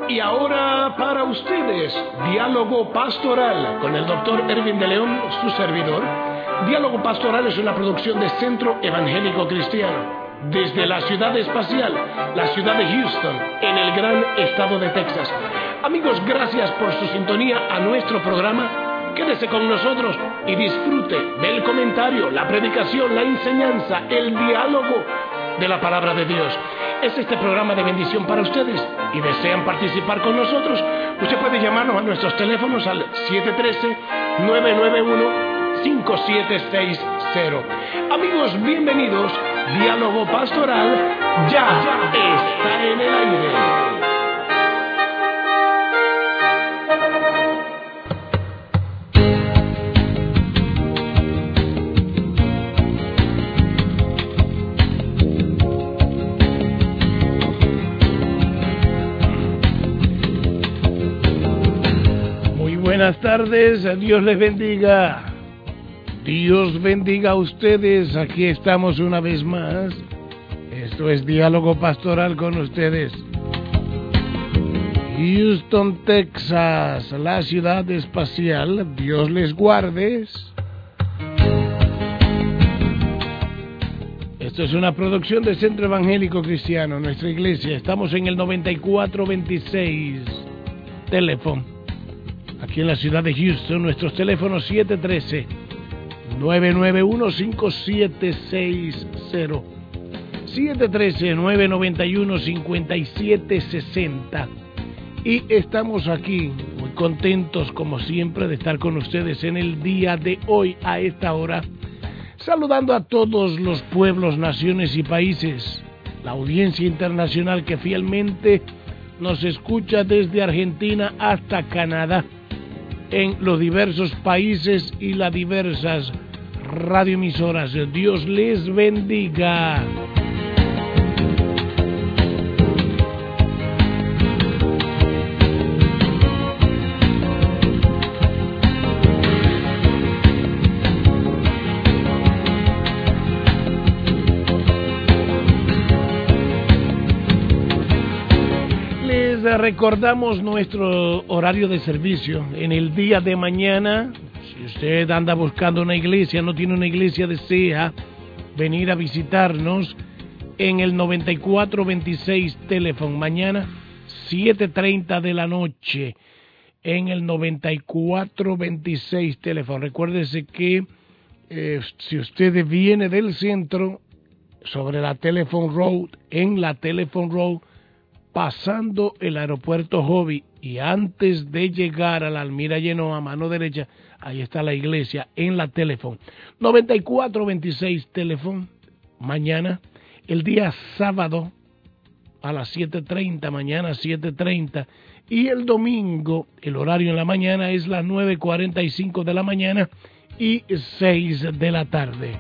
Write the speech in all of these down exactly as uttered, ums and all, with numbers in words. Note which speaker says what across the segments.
Speaker 1: Y ahora para ustedes, Diálogo Pastoral con el doctor Erwin de León, su servidor. Diálogo Pastoral es una producción de Centro Evangélico Cristiano, desde la ciudad espacial, la ciudad de Houston, en el gran estado de Texas. Amigos, gracias por su sintonía a nuestro programa. Quédese con nosotros y disfrute del comentario, la predicación, la enseñanza, el diálogo de la palabra de Dios. Es este programa de bendición para ustedes y desean participar con nosotros. Usted puede llamarnos a nuestros teléfonos al siete uno tres, nueve nueve uno, cinco siete seis cero. Amigos, bienvenidos. Diálogo Pastoral ya, ya está en el aire.
Speaker 2: Buenas tardes, Dios les bendiga. Dios bendiga a ustedes. Aquí estamos una vez más. Esto es Diálogo Pastoral con ustedes. Houston, Texas, la ciudad espacial. Dios les guarde. Esto es una producción de Centro Evangélico Cristiano, nuestra iglesia. Estamos en el noventa y cuatro veintiséis teléfono. Aquí en la ciudad de Houston, nuestros teléfonos siete uno tres, nueve nueve uno, cinco siete seis cero, siete uno tres, nueve nueve uno, cinco siete seis cero. Y estamos aquí muy contentos, como siempre, de estar con ustedes en el día de hoy, a esta hora, saludando a todos los pueblos, naciones y países, la audiencia internacional que fielmente nos escucha desde Argentina hasta Canadá, en los diversos países y las diversas radioemisoras. Dios les bendiga. Recordamos nuestro horario de servicio. En el día de mañana, si usted anda buscando una iglesia, no tiene una iglesia, desea venir a visitarnos en el noventa y cuatro veintiséis teléfono. Mañana, siete treinta de la noche, en el noventa y cuatro veintiséis teléfono. Recuérdese que eh, si usted viene del centro, sobre la Telephone Road, en la Telephone Road, pasando el aeropuerto Hobby y antes de llegar a la Almira Lleno a mano derecha, ahí está la iglesia en la Telephone. noventa y cuatro veintiséis teléfono. Mañana, el día sábado a las siete treinta, mañana siete treinta, y el domingo el horario en la mañana es las nueve cuarenta y cinco de la mañana y seis de la tarde.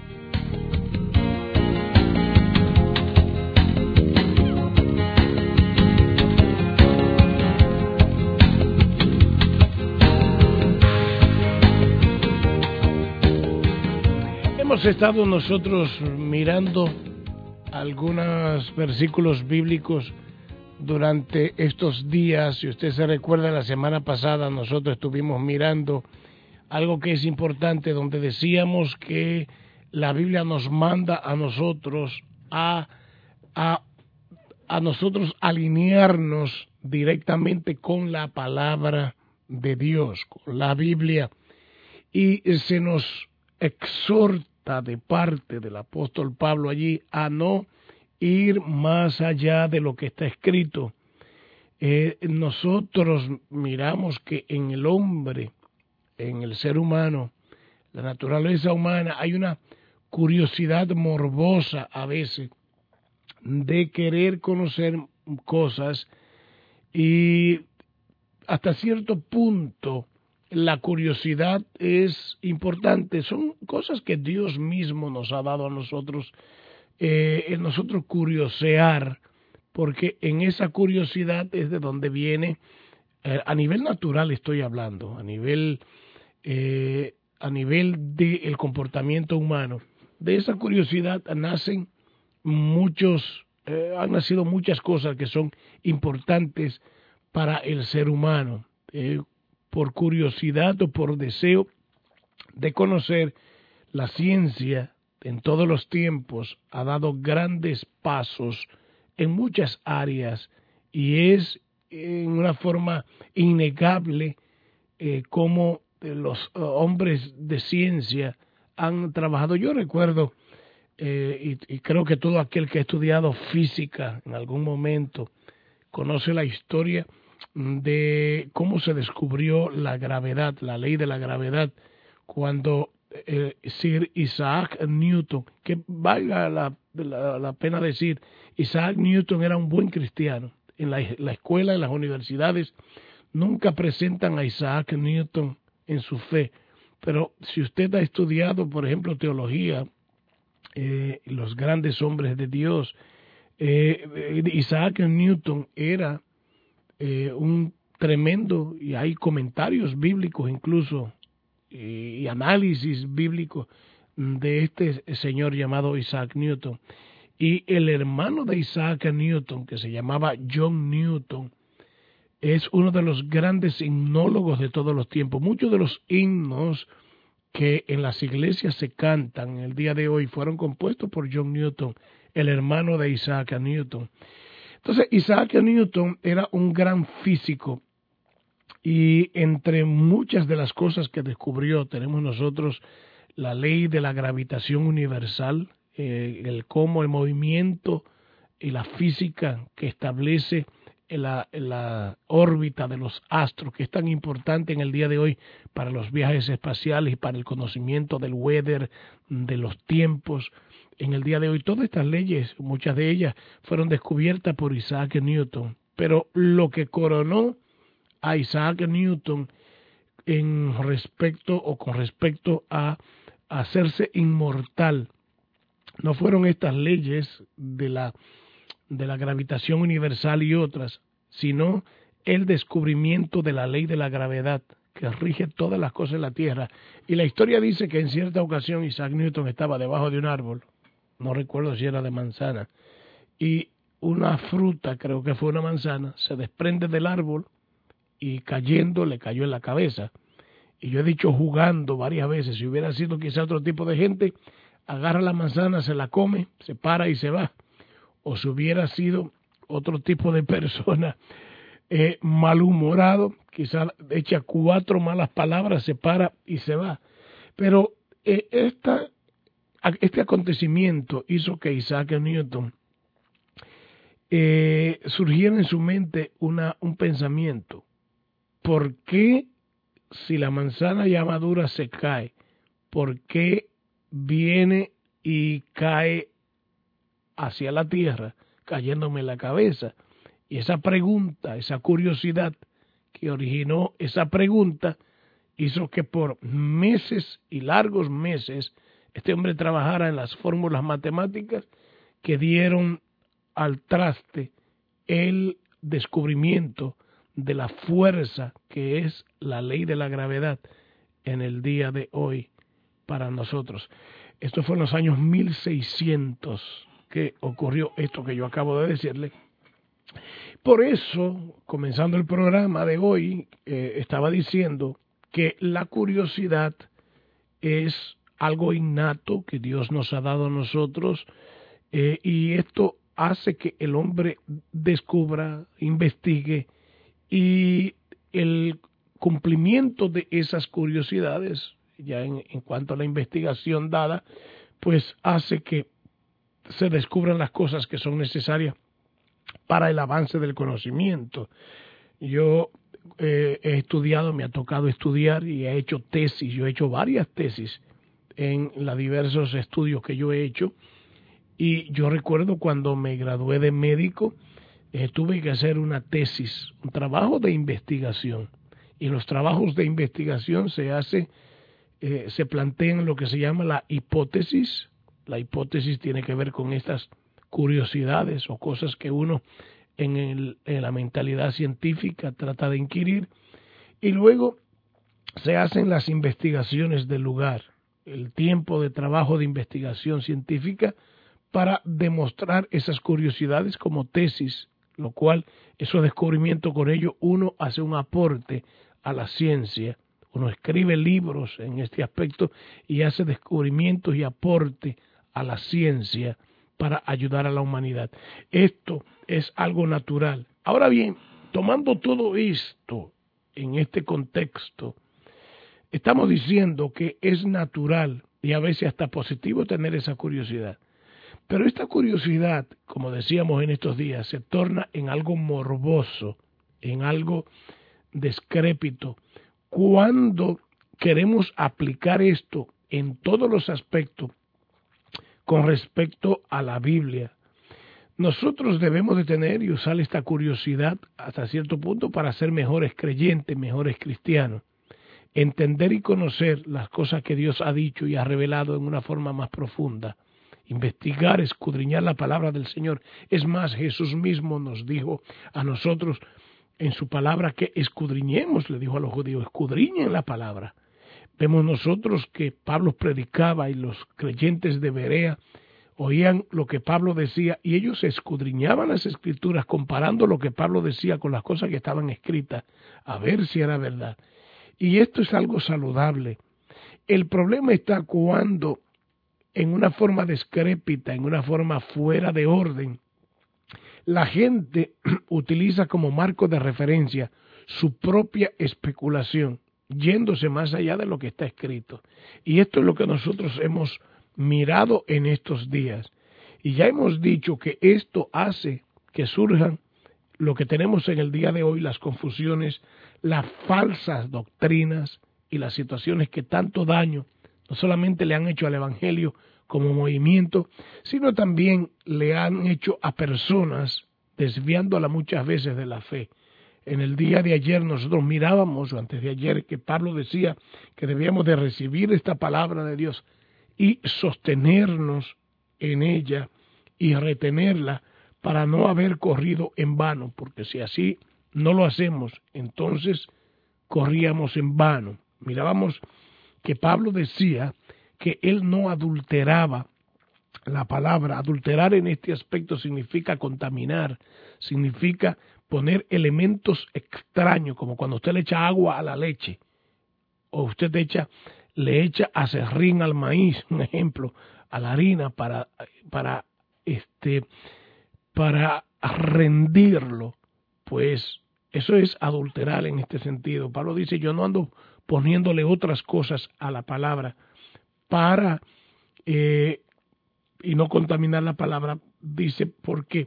Speaker 2: Hemos estado nosotros mirando algunos versículos bíblicos durante estos días. Si usted se recuerda, la semana pasada nosotros estuvimos mirando algo que es importante, donde decíamos que la Biblia nos manda a nosotros a, a, a nosotros alinearnos directamente con la palabra de Dios, con la Biblia, y se nos exhorta de parte del apóstol Pablo allí a no ir más allá de lo que está escrito. Eh, nosotros miramos que en el hombre, en el ser humano, la naturaleza humana, hay una curiosidad morbosa a veces de querer conocer cosas, y hasta cierto punto la curiosidad es importante. Son cosas que Dios mismo nos ha dado a nosotros, eh, en nosotros curiosear, porque en esa curiosidad es de donde viene, eh, a nivel natural estoy hablando, a nivel, eh, a nivel del comportamiento humano, de esa curiosidad nacen muchos, eh, han nacido muchas cosas que son importantes para el ser humano, eh, por curiosidad o por deseo de conocer. La ciencia en todos los tiempos ha dado grandes pasos en muchas áreas y es en una forma innegable eh, cómo los uh, hombres de ciencia han trabajado. Yo recuerdo, eh, y, y creo que todo aquel que ha estudiado física en algún momento conoce la historia de cómo se descubrió la gravedad, la ley de la gravedad, cuando eh, Sir Isaac Newton, que valga la, la, la pena decir, Isaac Newton era un buen cristiano. En la, la escuela, en las universidades, nunca presentan a Isaac Newton en su fe. Pero si usted ha estudiado, por ejemplo, teología, eh, los grandes hombres de Dios, eh, Isaac Newton era eh, un tremendo, y hay comentarios bíblicos incluso, y análisis bíblico de este señor llamado Isaac Newton. Y el hermano de Isaac Newton, que se llamaba John Newton, es uno de los grandes himnólogos de todos los tiempos. Muchos de los himnos que en las iglesias se cantan el día de hoy fueron compuestos por John Newton, el hermano de Isaac Newton. Entonces, Isaac Newton era un gran físico. Y entre muchas de las cosas que descubrió tenemos nosotros la ley de la gravitación universal, eh, el cómo el movimiento y la física que establece la, la órbita de los astros, que es tan importante en el día de hoy para los viajes espaciales y para el conocimiento del weather, de los tiempos. En el día de hoy todas estas leyes, muchas de ellas fueron descubiertas por Isaac Newton, pero lo que coronó a Isaac Newton en respecto o con respecto a hacerse inmortal no fueron estas leyes de la de la gravitación universal y otras, sino el descubrimiento de la ley de la gravedad que rige todas las cosas en la tierra. Y la historia dice que en cierta ocasión Isaac Newton estaba debajo de un árbol, no recuerdo si era de manzana, y una fruta, creo que fue una manzana, se desprende del árbol y cayendo le cayó en la cabeza. Y yo he dicho jugando varias veces, si hubiera sido quizá otro tipo de gente, agarra la manzana, se la come, se para y se va. O si hubiera sido otro tipo de persona eh, malhumorado, quizá echa cuatro malas palabras, se para y se va. Pero eh, esta, este acontecimiento hizo que Isaac Newton eh, surgiera en su mente una, un pensamiento. ¿Por qué si la manzana ya madura se cae? ¿Por qué viene y cae hacia la tierra, cayéndome en la cabeza? Y esa pregunta, esa curiosidad que originó esa pregunta, hizo que por meses y largos meses este hombre trabajara en las fórmulas matemáticas que dieron al traste el descubrimiento de la fuerza que es la ley de la gravedad en el día de hoy para nosotros. Esto fue en los años mil seiscientos que ocurrió esto que yo acabo de decirle. Por eso, comenzando el programa de hoy, eh, estaba diciendo que la curiosidad es algo innato que Dios nos ha dado a nosotros, eh, y esto hace que el hombre descubra, investigue, y el cumplimiento de esas curiosidades, ya en, en cuanto a la investigación dada, pues hace que se descubran las cosas que son necesarias para el avance del conocimiento. Yo eh, he estudiado, me ha tocado estudiar y he hecho tesis, yo he hecho varias tesis en los diversos estudios que yo he hecho, y yo recuerdo cuando me gradué de médico, Eh, tuve que hacer una tesis, un trabajo de investigación, y los trabajos de investigación se hace, eh, se plantean lo que se llama la hipótesis. La hipótesis tiene que ver con estas curiosidades o cosas que uno en, el, en la mentalidad científica trata de inquirir, y luego se hacen las investigaciones del lugar, el tiempo de trabajo de investigación científica para demostrar esas curiosidades como tesis. lo cual esos descubrimientos con ellos uno hace un aporte a la ciencia, uno escribe libros en este aspecto y hace descubrimientos y aporte a la ciencia para ayudar a la humanidad. Esto es algo natural. Ahora bien, tomando todo esto en este contexto, estamos diciendo que es natural y a veces hasta positivo tener esa curiosidad. Pero esta curiosidad, como decíamos en estos días, se torna en algo morboso, en algo descrépito, cuando queremos aplicar esto en todos los aspectos con respecto a la Biblia. Nosotros debemos de tener y usar esta curiosidad hasta cierto punto para ser mejores creyentes, mejores cristianos. Entender y conocer las cosas que Dios ha dicho y ha revelado en una forma más profunda. Investigar, escudriñar la palabra del Señor. Es más, Jesús mismo nos dijo a nosotros en su palabra que escudriñemos, le dijo a los judíos, escudriñen la palabra. Vemos nosotros que Pablo predicaba y los creyentes de Berea oían lo que Pablo decía y ellos escudriñaban las escrituras comparando lo que Pablo decía con las cosas que estaban escritas a ver si era verdad. Y esto es algo saludable. El problema está cuando en una forma descrépita, en una forma fuera de orden, la gente utiliza como marco de referencia su propia especulación, yéndose más allá de lo que está escrito. Y esto es lo que nosotros hemos mirado en estos días. Y ya hemos dicho que esto hace que surjan lo que tenemos en el día de hoy, las confusiones, las falsas doctrinas y las situaciones que tanto daño no solamente le han hecho al Evangelio como movimiento, sino también le han hecho a personas desviándola muchas veces de la fe. En el día de ayer nosotros mirábamos, o antes de ayer, que Pablo decía que debíamos de recibir esta palabra de Dios y sostenernos en ella y retenerla para no haber corrido en vano, porque si así no lo hacemos, entonces corríamos en vano. Mirábamos que Pablo decía que él no adulteraba la palabra. Adulterar en este aspecto significa contaminar, significa poner elementos extraños, como cuando usted le echa agua a la leche, o usted echa, le echa aserrín al maíz, un ejemplo, a la harina para, para, este, para rendirlo, pues eso es adulterar en este sentido. Pablo dice, yo no ando poniéndole otras cosas a la palabra para eh, y no contaminar la palabra, dice, porque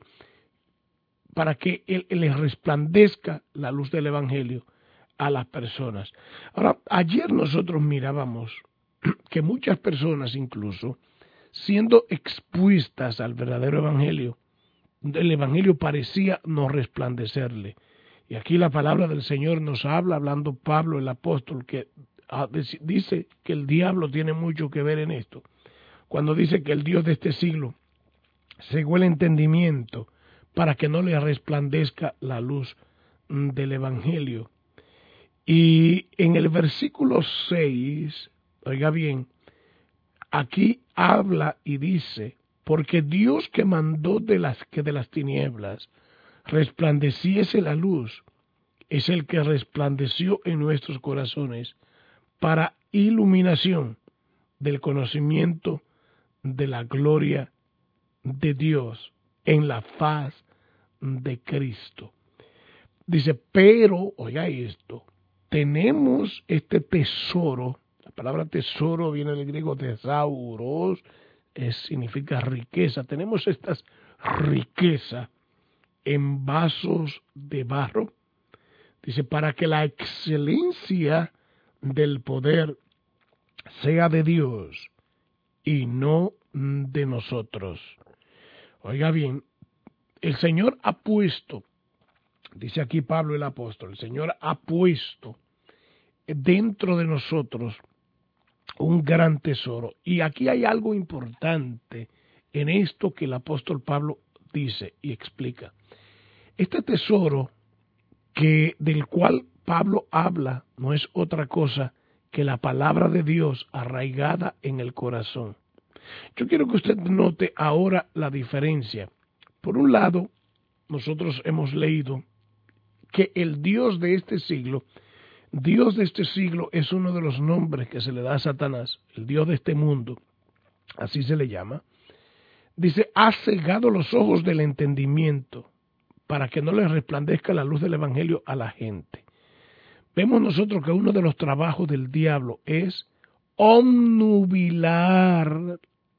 Speaker 2: para que él, él les resplandezca la luz del Evangelio a las personas. Ahora, ayer nosotros mirábamos que muchas personas incluso, siendo expuestas al verdadero Evangelio, el Evangelio parecía no resplandecerle. Y aquí la palabra del Señor nos habla, hablando Pablo, el apóstol, que dice que el diablo tiene mucho que ver en esto. Cuando dice que el Dios de este siglo cegó el entendimiento para que no le resplandezca la luz del Evangelio. Y en el versículo seis, oiga bien, aquí habla y dice, porque Dios que mandó de las que de las tinieblas resplandeciese la luz, es el que resplandeció en nuestros corazones para iluminación del conocimiento de la gloria de Dios en la faz de Cristo. Dice, pero, oiga esto, tenemos este tesoro, la palabra tesoro viene del griego tesauros, es, significa riqueza, tenemos estas riquezas en vasos de barro, dice, para que la excelencia del poder sea de Dios y no de nosotros. Oiga bien, el Señor ha puesto, dice aquí Pablo el apóstol, el Señor ha puesto dentro de nosotros un gran tesoro. Y aquí hay algo importante en esto que el apóstol Pablo dice y explica. Este tesoro que del cual Pablo habla no es otra cosa que la palabra de Dios arraigada en el corazón. Yo quiero que usted note ahora la diferencia. Por un lado, nosotros hemos leído que el Dios de este siglo, Dios de este siglo es uno de los nombres que se le da a Satanás, el Dios de este mundo, así se le llama. Dice, ha cegado los ojos del entendimiento para que no les resplandezca la luz del Evangelio a la gente. Vemos nosotros que uno de los trabajos del diablo es obnubilar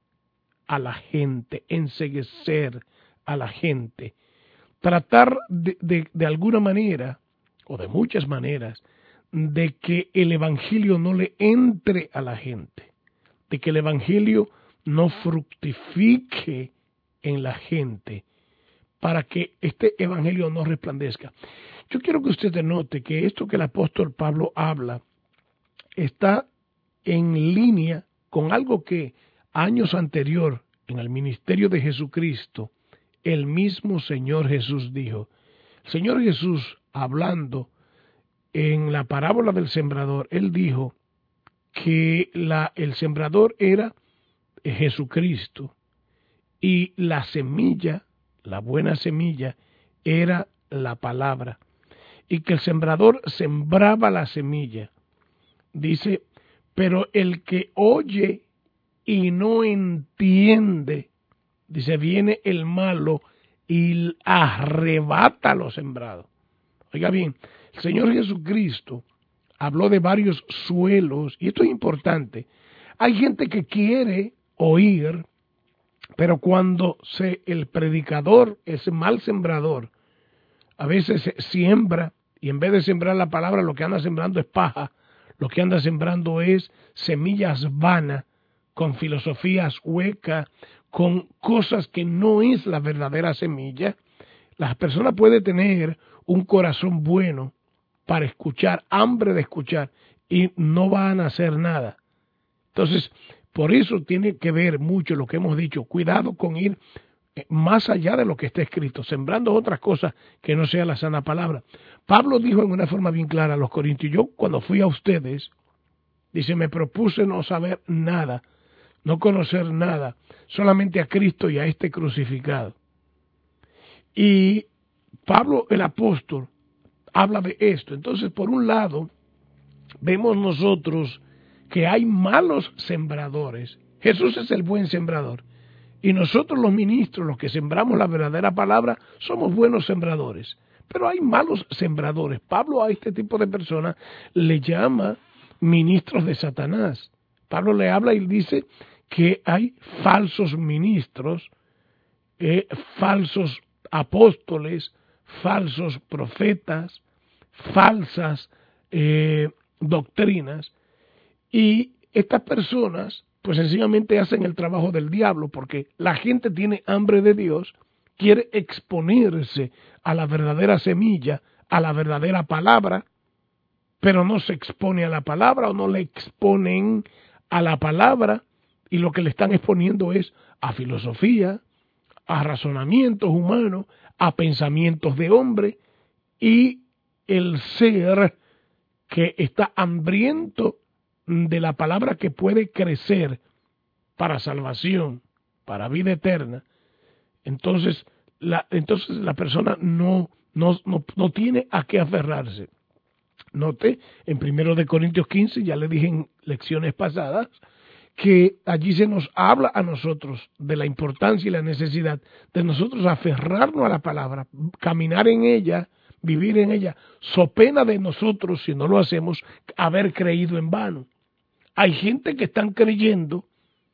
Speaker 2: a la gente, enceguecer a la gente, tratar de, de, de alguna manera, o de muchas maneras, de que el Evangelio no le entre a la gente, de que el Evangelio no fructifique en la gente, para que este Evangelio no resplandezca. Yo quiero que usted note que esto que el apóstol Pablo habla está en línea con algo que años anterior, en el ministerio de Jesucristo, el mismo Señor Jesús dijo. El Señor Jesús, hablando en la parábola del sembrador, él dijo que la, el sembrador era Jesucristo y la semilla, la buena semilla, era la palabra, y que el sembrador sembraba la semilla. Dice, pero el que oye y no entiende, dice, viene el malo y arrebata lo sembrado. Oiga bien, el Señor Jesucristo habló de varios suelos, y esto es importante. Hay gente que quiere oír, pero cuando se, el predicador es mal sembrador, a veces siembra, y en vez de sembrar la palabra, lo que anda sembrando es paja, lo que anda sembrando es semillas vanas, con filosofías huecas, con cosas que no es la verdadera semilla. La persona puede tener un corazón bueno para escuchar, hambre de escuchar, y no van a hacer nada. Entonces, por eso tiene que ver mucho lo que hemos dicho. Cuidado con ir más allá de lo que está escrito, sembrando otras cosas que no sea la sana palabra. Pablo dijo en una forma bien clara a los corintios, yo cuando fui a ustedes, dice, me propuse no saber nada, no conocer nada, solamente a Cristo y a este crucificado. Y Pablo el apóstol habla de esto. Entonces, por un lado, vemos nosotros que hay malos sembradores. Jesús es el buen sembrador. Y nosotros los ministros, los que sembramos la verdadera palabra, somos buenos sembradores. Pero hay malos sembradores. Pablo a este tipo de personas le llama ministros de Satanás. Pablo le habla y dice que hay falsos ministros, eh, falsos apóstoles, falsos profetas, falsas eh, doctrinas, y estas personas pues sencillamente hacen el trabajo del diablo, porque la gente tiene hambre de Dios, quiere exponerse a la verdadera semilla, a la verdadera palabra, pero no se expone a la palabra o no le exponen a la palabra, y lo que le están exponiendo es a filosofía, a razonamientos humanos, a pensamientos de hombre, y el ser que está hambriento de la palabra que puede crecer para salvación, para vida eterna, entonces la, entonces la persona no, no, no, no tiene a qué aferrarse. Note, en primero de Corintios quince, ya le dije en lecciones pasadas, que allí se nos habla a nosotros de la importancia y la necesidad de nosotros aferrarnos a la palabra, caminar en ella, vivir en ella, so pena de nosotros, si no lo hacemos, haber creído en vano. Hay gente que están creyendo,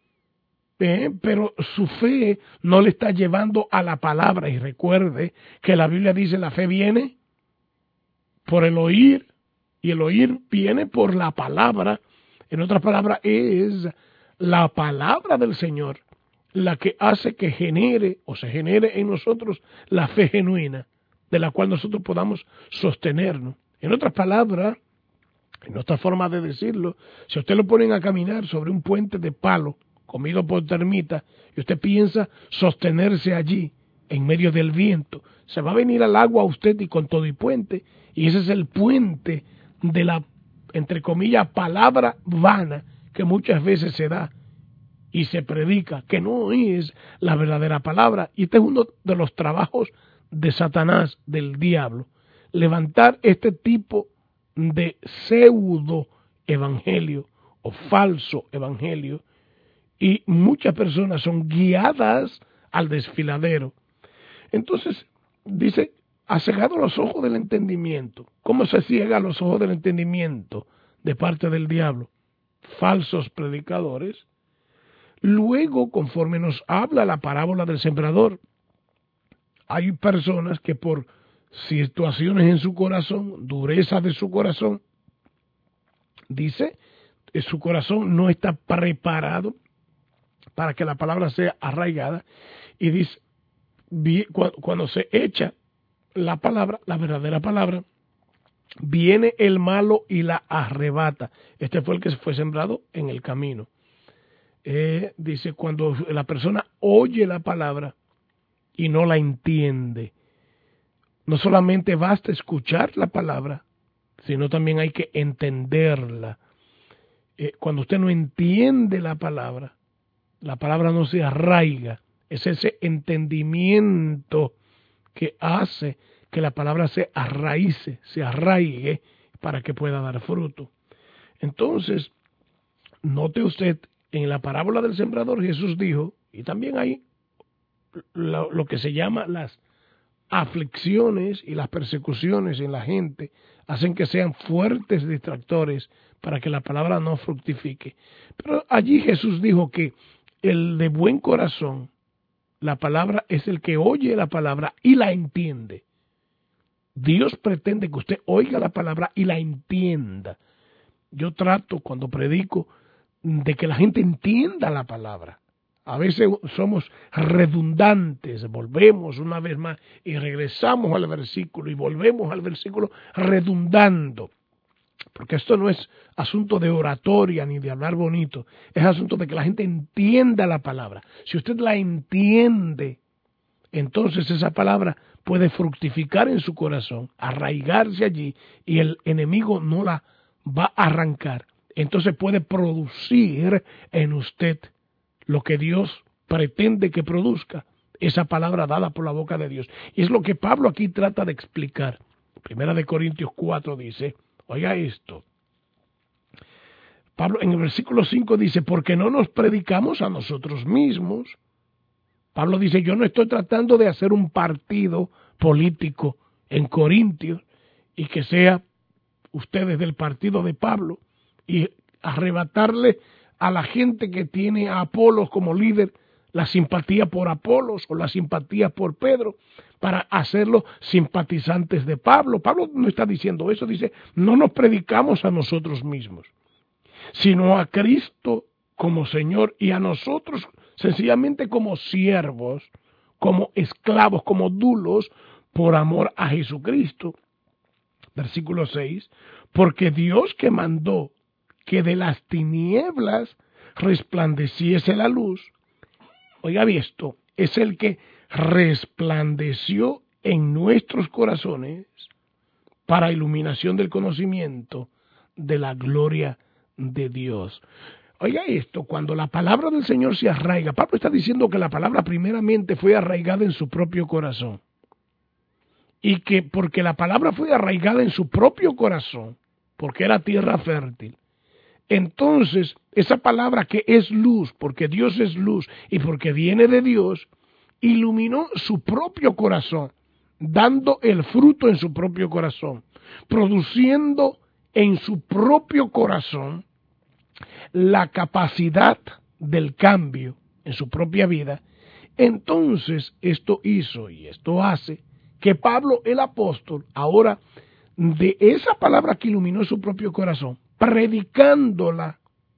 Speaker 2: eh, pero su fe no le está llevando a la palabra. Y recuerde que la Biblia dice, la fe viene por el oír, y el oír viene por la palabra. En otras palabras, es la palabra del Señor la que hace que genere o se genere en nosotros la fe genuina, de la cual nosotros podamos sostenernos. En otras palabras, en otra forma de decirlo, si usted lo ponen a caminar sobre un puente de palo comido por termitas y usted piensa sostenerse allí en medio del viento, se va a venir al agua a usted y con todo y puente, y ese es el puente de la, entre comillas, palabra vana que muchas veces se da y se predica, que no es la verdadera palabra. Y este es uno de los trabajos de Satanás, del diablo, levantar este tipo de pseudo evangelio o falso evangelio, y muchas personas son guiadas al desfiladero. Entonces, dice, ha cegado los ojos del entendimiento. ¿Cómo se ciega los ojos del entendimiento de parte del diablo? Falsos predicadores. Luego, conforme nos habla la parábola del sembrador, hay personas que por situaciones en su corazón, dureza de su corazón, dice, su corazón no está preparado para que la palabra sea arraigada, y dice, cuando se echa la palabra, la verdadera palabra, viene el malo y la arrebata. Este fue el que fue sembrado en el camino. Eh, dice, cuando la persona oye la palabra y no la entiende, no solamente basta escuchar la palabra, sino también hay que entenderla. Eh, cuando usted no entiende la palabra, la palabra no se arraiga. Es ese entendimiento que hace que la palabra se arraice, se arraigue para que pueda dar fruto. Entonces, note usted, en la parábola del sembrador Jesús dijo, y también hay lo, lo que se llama las aflicciones y las persecuciones en la gente, hacen que sean fuertes distractores para que la palabra no fructifique. Pero allí Jesús dijo que el de buen corazón, la palabra es el que oye la palabra y la entiende. Dios pretende que usted oiga la palabra y la entienda. Yo trato cuando predico de que la gente entienda la palabra. A veces somos redundantes, volvemos una vez más y regresamos al versículo y volvemos al versículo redundando. Porque esto no es asunto de oratoria ni de hablar bonito, es asunto de que la gente entienda la palabra. Si usted la entiende, entonces esa palabra puede fructificar en su corazón, arraigarse allí, y el enemigo no la va a arrancar. Entonces puede producir en usted lo que Dios pretende que produzca, esa palabra dada por la boca de Dios. Y es lo que Pablo aquí trata de explicar. Primera de Corintios cuatro dice, oiga esto, Pablo en el versículo cinco dice, porque no nos predicamos a nosotros mismos. Pablo dice, yo no estoy tratando de hacer un partido político en Corintios y que sea ustedes del partido de Pablo y arrebatarle a la gente que tiene a Apolos como líder la simpatía por Apolos o la simpatía por Pedro para hacerlos simpatizantes de Pablo. Pablo no está diciendo eso, dice, no nos predicamos a nosotros mismos, sino a Cristo como Señor y a nosotros sencillamente como siervos, como esclavos, como dulos, por amor a Jesucristo. Versículo seis, porque Dios que mandó que de las tinieblas resplandeciese la luz, oiga esto, es el que resplandeció en nuestros corazones para iluminación del conocimiento de la gloria de Dios. Oiga esto, cuando la palabra del Señor se arraiga, Pablo está diciendo que la palabra primeramente fue arraigada en su propio corazón. Y que porque la palabra fue arraigada en su propio corazón, porque era tierra fértil, entonces esa palabra que es luz, porque Dios es luz y porque viene de Dios, iluminó su propio corazón, dando el fruto en su propio corazón, produciendo en su propio corazón la capacidad del cambio en su propia vida. Entonces esto hizo y esto hace que Pablo el apóstol, ahora de esa palabra que iluminó su propio corazón, predicándola,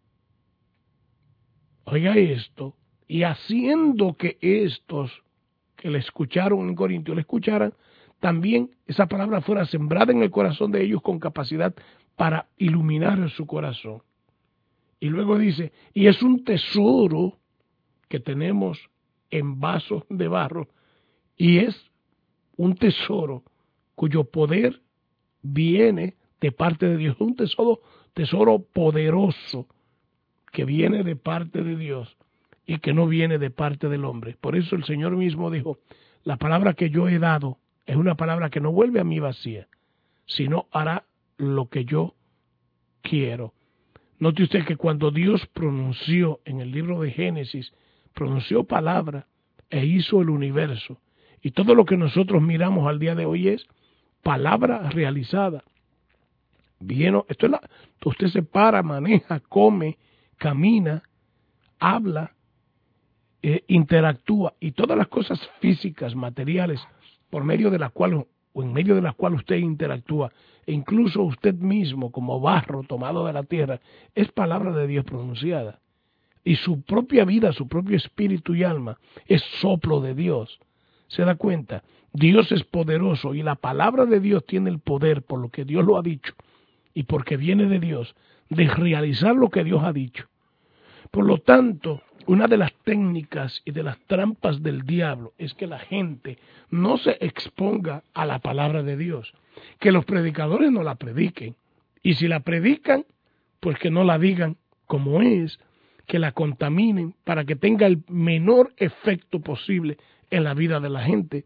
Speaker 2: oiga esto, y haciendo que estos que le escucharon en Corintios le escucharan, también esa palabra fuera sembrada en el corazón de ellos con capacidad para iluminar su corazón. Y luego dice, y es un tesoro que tenemos en vasos de barro, y es un tesoro cuyo poder viene de parte de Dios, un tesoro, tesoro poderoso que viene de parte de Dios y que no viene de parte del hombre. Por eso el Señor mismo dijo, la palabra que yo he dado es una palabra que no vuelve a mí vacía, sino hará lo que yo quiero. Note usted que cuando Dios pronunció en el libro de Génesis, pronunció palabra e hizo el universo. Y todo lo que nosotros miramos al día de hoy es palabra realizada. Bien, esto es la, usted se para, maneja, come, camina, habla, eh, interactúa, y todas las cosas físicas, materiales, por medio de las cuales o en medio de las cuales usted interactúa, e incluso usted mismo como barro tomado de la tierra, es palabra de Dios pronunciada. Y su propia vida, su propio espíritu y alma es soplo de Dios. ¿Se da cuenta? Dios es poderoso y la palabra de Dios tiene el poder, por lo que Dios lo ha dicho y porque viene de Dios, de realizar lo que Dios ha dicho. Por lo tanto, una de las técnicas y de las trampas del diablo es que la gente no se exponga a la palabra de Dios, que los predicadores no la prediquen, y si la predican, pues que no la digan como es, que la contaminen para que tenga el menor efecto posible en la vida de la gente.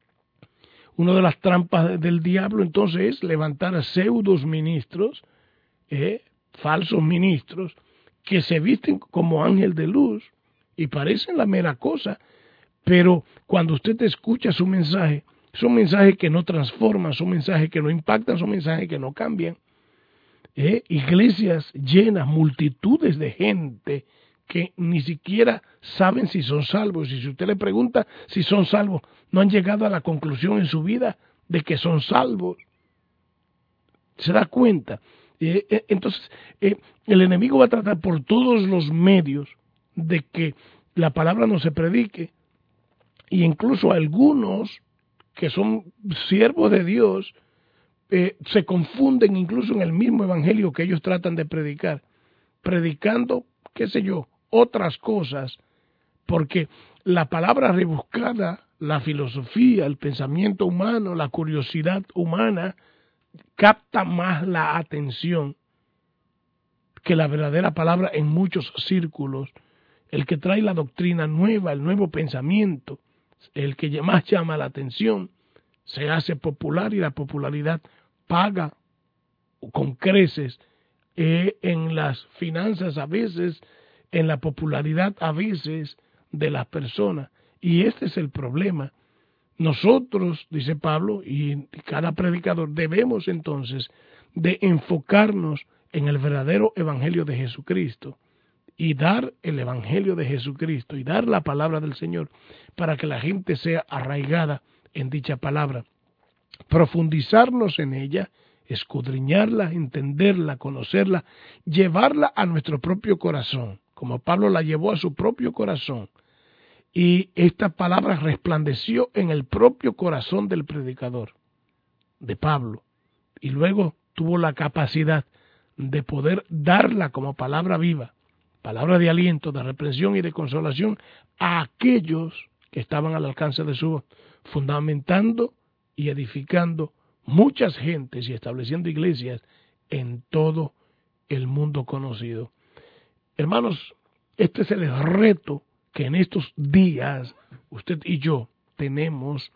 Speaker 2: Una de las trampas del diablo entonces es levantar a pseudos ministros, eh, falsos ministros, que se visten como ángel de luz y parecen la mera cosa, pero cuando usted escucha su mensaje, son mensajes que no transforman, son mensajes que no impactan, son mensajes que no cambian. Eh, iglesias llenas, multitudes de gente que ni siquiera saben si son salvos, y si usted le pregunta si son salvos, no han llegado a la conclusión en su vida de que son salvos. ¿Se da cuenta? Eh, eh, entonces, eh, el enemigo va a tratar por todos los medios de que la palabra no se predique, y incluso algunos que son siervos de Dios eh, se confunden incluso en el mismo evangelio que ellos tratan de predicar, predicando, qué sé yo, otras cosas, porque la palabra rebuscada, la filosofía, el pensamiento humano, la curiosidad humana, capta más la atención que la verdadera palabra en muchos círculos. El que trae la doctrina nueva, el nuevo pensamiento, el que más llama la atención, se hace popular, y la popularidad paga con creces eh, en las finanzas a veces, en la popularidad a veces de las personas. Y este es el problema. Nosotros, dice Pablo, y cada predicador, debemos entonces de enfocarnos en el verdadero evangelio de Jesucristo y dar el evangelio de Jesucristo y dar la palabra del Señor para que la gente sea arraigada en dicha palabra. Profundizarnos en ella, escudriñarla, entenderla, conocerla, llevarla a nuestro propio corazón, como Pablo la llevó a su propio corazón. Y esta palabra resplandeció en el propio corazón del predicador, de Pablo, y luego tuvo la capacidad de poder darla como palabra viva, palabra de aliento, de reprensión y de consolación a aquellos que estaban al alcance de su voz, fundamentando y edificando muchas gentes y estableciendo iglesias en todo el mundo conocido. Hermanos, este es el reto que en estos días usted y yo tenemos,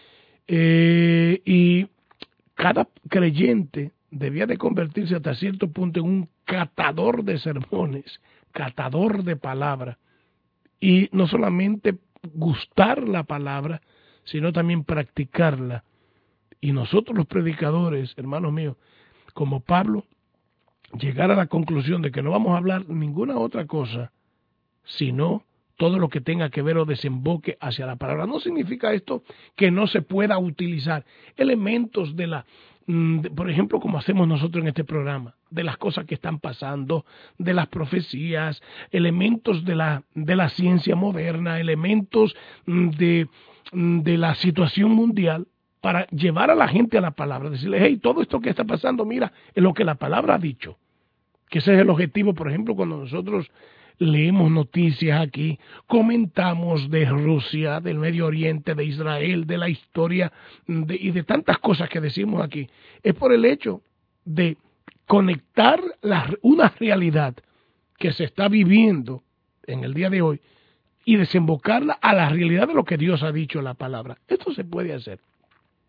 Speaker 2: eh, y cada creyente debía de convertirse hasta cierto punto en un catador de sermones, catador de palabra, y no solamente gustar la palabra, sino también practicarla. Y nosotros los predicadores, hermanos míos, como Pablo, llegar a la conclusión de que no vamos a hablar ninguna otra cosa, sino todo lo que tenga que ver o desemboque hacia la palabra. No significa esto que no se pueda utilizar elementos de la, de, por ejemplo, como hacemos nosotros en este programa, de las cosas que están pasando, de las profecías, elementos de la, de la ciencia moderna, elementos de, de la situación mundial, para llevar a la gente a la palabra, decirle, hey, todo esto que está pasando, mira, es lo que la palabra ha dicho. Que ese es el objetivo, por ejemplo, cuando nosotros leemos noticias aquí, comentamos de Rusia, del Medio Oriente, de Israel, de la historia de, y de tantas cosas que decimos aquí, es por el hecho de conectar la, una realidad que se está viviendo en el día de hoy y desembocarla a la realidad de lo que Dios ha dicho en la palabra. Esto se puede hacer.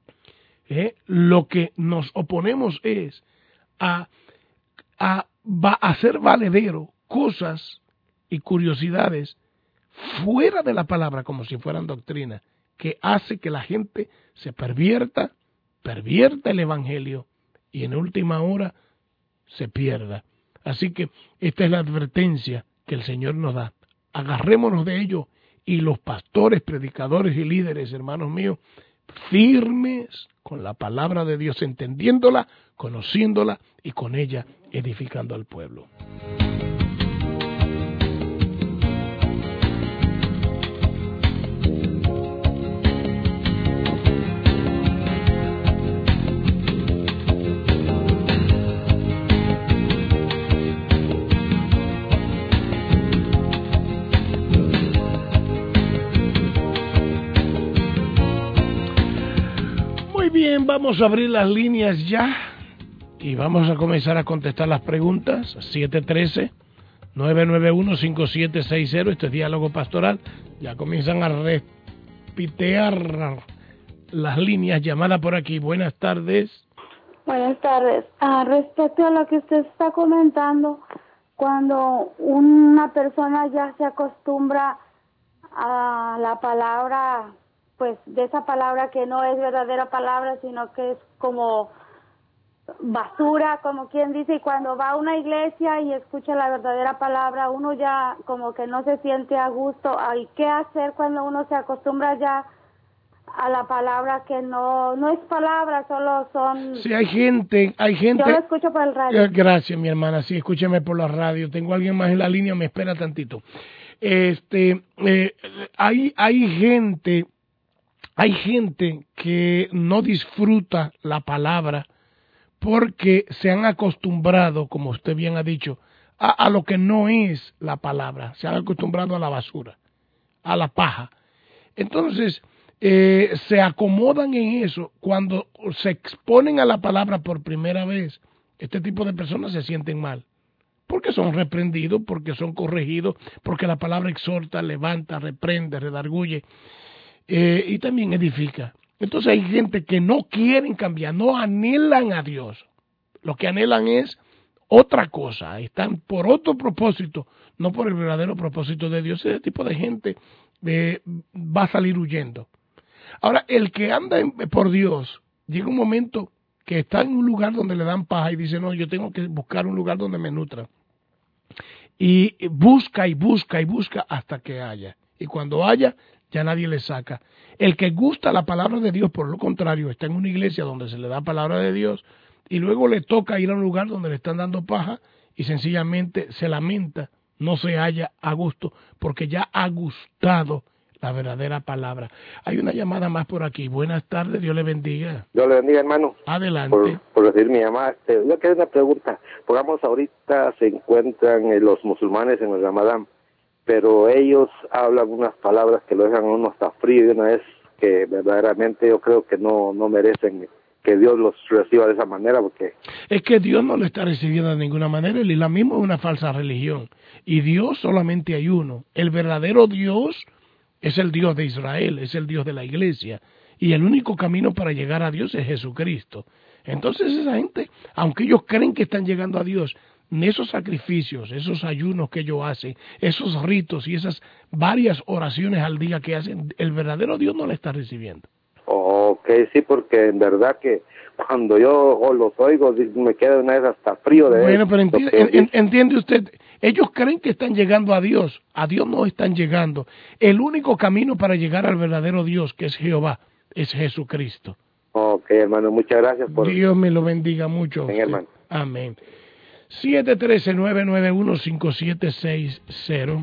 Speaker 2: ¿eh? Lo que nos oponemos es a, a, a hacer valedero cosas y curiosidades fuera de la palabra como si fueran doctrina, que hace que la gente se pervierta, pervierta el evangelio y en última hora se pierda. Así que esta es la advertencia que el Señor nos da. Agarrémonos de ello y los pastores, predicadores y líderes, hermanos míos, firmes con la palabra de Dios, entendiéndola, conociéndola y con ella edificando al pueblo. Bien, vamos a abrir las líneas ya y vamos a comenzar a contestar las preguntas. siete uno tres, nueve nueve uno, cinco siete seis cero, este es Diálogo Pastoral. Ya comienzan a repitear las líneas. Llamada por aquí. Buenas tardes.
Speaker 3: Buenas tardes. Ah, respecto a lo que usted está comentando, cuando una persona ya se acostumbra a la palabra, pues de esa palabra que no es verdadera palabra, sino que es como basura, como quien dice, y cuando va a una iglesia y escucha la verdadera palabra, uno ya como que no se siente a gusto. ¿Y qué hacer cuando uno se acostumbra ya a la palabra que no no es palabra, solo son...
Speaker 2: Sí, hay gente, hay gente...
Speaker 3: Yo lo escucho por el radio.
Speaker 2: Eh, gracias, mi hermana, sí, escúcheme por la radio. Tengo a alguien más en la línea, me espera tantito. Este, eh, hay, hay gente... Hay gente que no disfruta la palabra porque se han acostumbrado, como usted bien ha dicho, a, a lo que no es la palabra. Se han acostumbrado a la basura, a la paja. Entonces, eh, se acomodan en eso. Cuando se exponen a la palabra por primera vez, este tipo de personas se sienten mal. Porque son reprendidos, porque son corregidos, porque la palabra exhorta, levanta, reprende, redarguye. Eh, y también edifica. Entonces hay gente que no quieren cambiar, no anhelan a Dios. Lo que anhelan es otra cosa, están por otro propósito, no por el verdadero propósito de Dios. Ese tipo de gente eh, va a salir huyendo. Ahora, el que anda en, por Dios, llega un momento que está en un lugar donde le dan paja y dice, no, yo tengo que buscar un lugar donde me nutra. Y busca y busca y busca hasta que haya. Y cuando haya, ya nadie le saca. El que gusta la palabra de Dios, por lo contrario, está en una iglesia donde se le da palabra de Dios y luego le toca ir a un lugar donde le están dando paja y sencillamente se lamenta, no se halla a gusto porque ya ha gustado la verdadera palabra. Hay una llamada más por aquí. Buenas tardes, Dios le bendiga.
Speaker 4: Dios le bendiga, hermano.
Speaker 2: Adelante.
Speaker 4: Por, por recibir mi llamada. Este, yo quiero una pregunta. Pongamos, ahorita se encuentran eh, los musulmanes en el Ramadán, pero ellos hablan unas palabras que lo dejan a uno hasta frío y una vez que verdaderamente yo creo que no, no merecen que Dios los reciba de esa manera, porque...
Speaker 2: Es que Dios no lo está recibiendo de ninguna manera. El islamismo es una falsa religión y Dios solamente hay uno. El verdadero Dios es el Dios de Israel, es el Dios de la iglesia y el único camino para llegar a Dios es Jesucristo. Entonces esa gente, aunque ellos creen que están llegando a Dios, esos sacrificios, esos ayunos que ellos hacen, esos ritos y esas varias oraciones al día que hacen, el verdadero Dios no la está recibiendo.
Speaker 4: Ok, sí, porque en verdad que cuando yo los oigo me queda una vez hasta frío de
Speaker 2: Bueno,
Speaker 4: él,
Speaker 2: pero entiende,
Speaker 4: que...
Speaker 2: en, entiende usted, ellos creen que están llegando a Dios, a Dios no están llegando. El único camino para llegar al verdadero Dios, que es Jehová, es Jesucristo.
Speaker 4: Ok, hermano, muchas gracias por...
Speaker 2: Dios me lo bendiga mucho.
Speaker 4: Bien, hermano.
Speaker 2: Amén. siete uno tres, nueve nueve uno, cinco siete seis cero.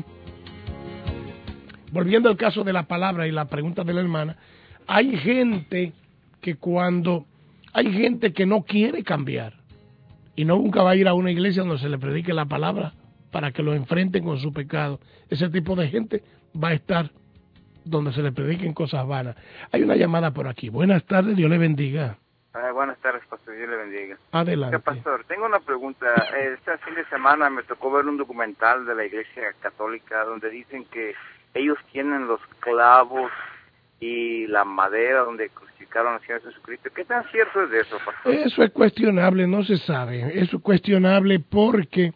Speaker 2: Volviendo al caso de la palabra y la pregunta de la hermana, hay gente que cuando hay gente que no quiere cambiar y no nunca va a ir a una iglesia donde se le predique la palabra para que lo enfrenten con su pecado. Ese tipo de gente va a estar donde se le prediquen cosas vanas. Hay una llamada por aquí. Buenas tardes, Dios le bendiga.
Speaker 5: Ah, buenas tardes, pastor, Dios le bendiga.
Speaker 2: Adelante.
Speaker 5: ¿Qué, pastor? Tengo una pregunta. Este fin de semana me tocó ver un documental de la Iglesia Católica donde dicen que ellos tienen los clavos y la madera donde crucificaron al Señor Jesucristo. ¿Qué tan cierto es de eso, pastor?
Speaker 2: Eso es cuestionable, no se sabe. Eso es cuestionable porque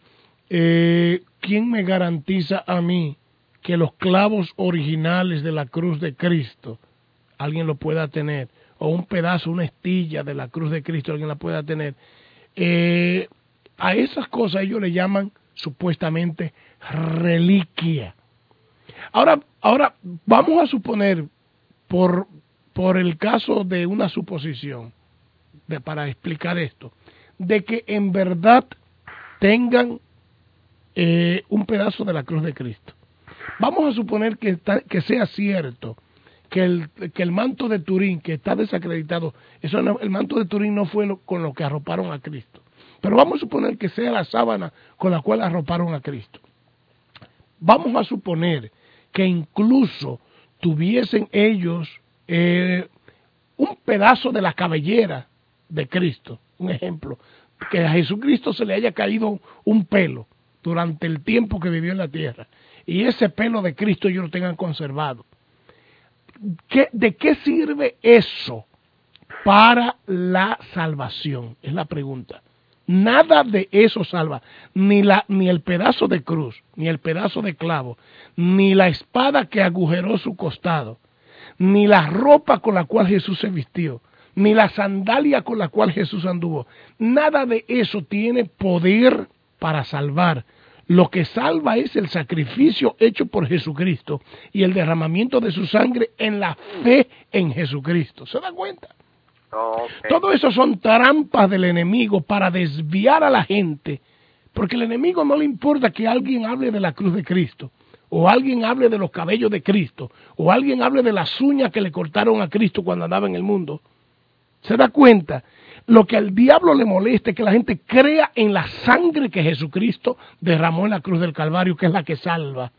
Speaker 2: eh, ¿quién me garantiza a mí que los clavos originales de la cruz de Cristo alguien lo pueda tener? O un pedazo, una estilla de la cruz de Cristo alguien la pueda tener. Eh, a esas cosas ellos le llaman supuestamente reliquia. Ahora, ahora vamos a suponer, por, por el caso de una suposición, de, para explicar esto, de que en verdad tengan eh, un pedazo de la cruz de Cristo. Vamos a suponer que, está, que sea cierto que el, que el manto de Turín, que está desacreditado, eso no, el manto de Turín no fue lo, con lo que arroparon a Cristo. Pero vamos a suponer que sea la sábana con la cual arroparon a Cristo. Vamos a suponer que incluso tuviesen ellos eh, un pedazo de la cabellera de Cristo, un ejemplo, que a Jesucristo se le haya caído un pelo durante el tiempo que vivió en la tierra, y ese pelo de Cristo ellos lo tengan conservado. ¿Qué, ¿De qué sirve eso para la salvación? Es la pregunta. Nada de eso salva, ni la ni el pedazo de cruz, ni el pedazo de clavo, ni la espada que agujeró su costado, ni la ropa con la cual Jesús se vistió, ni la sandalia con la cual Jesús anduvo. Nada de eso tiene poder para salvar. Lo que salva es el sacrificio hecho por Jesucristo y el derramamiento de su sangre en la fe en Jesucristo. ¿Se da cuenta?
Speaker 5: Okay.
Speaker 2: Todo eso son trampas del enemigo para desviar a la gente, porque al enemigo no le importa que alguien hable de la cruz de Cristo, o alguien hable de los cabellos de Cristo, o alguien hable de las uñas que le cortaron a Cristo cuando andaba en el mundo. ¿Se da cuenta? Lo que al diablo le molesta es que la gente crea en la sangre que Jesucristo derramó en la cruz del Calvario, que es la que salva.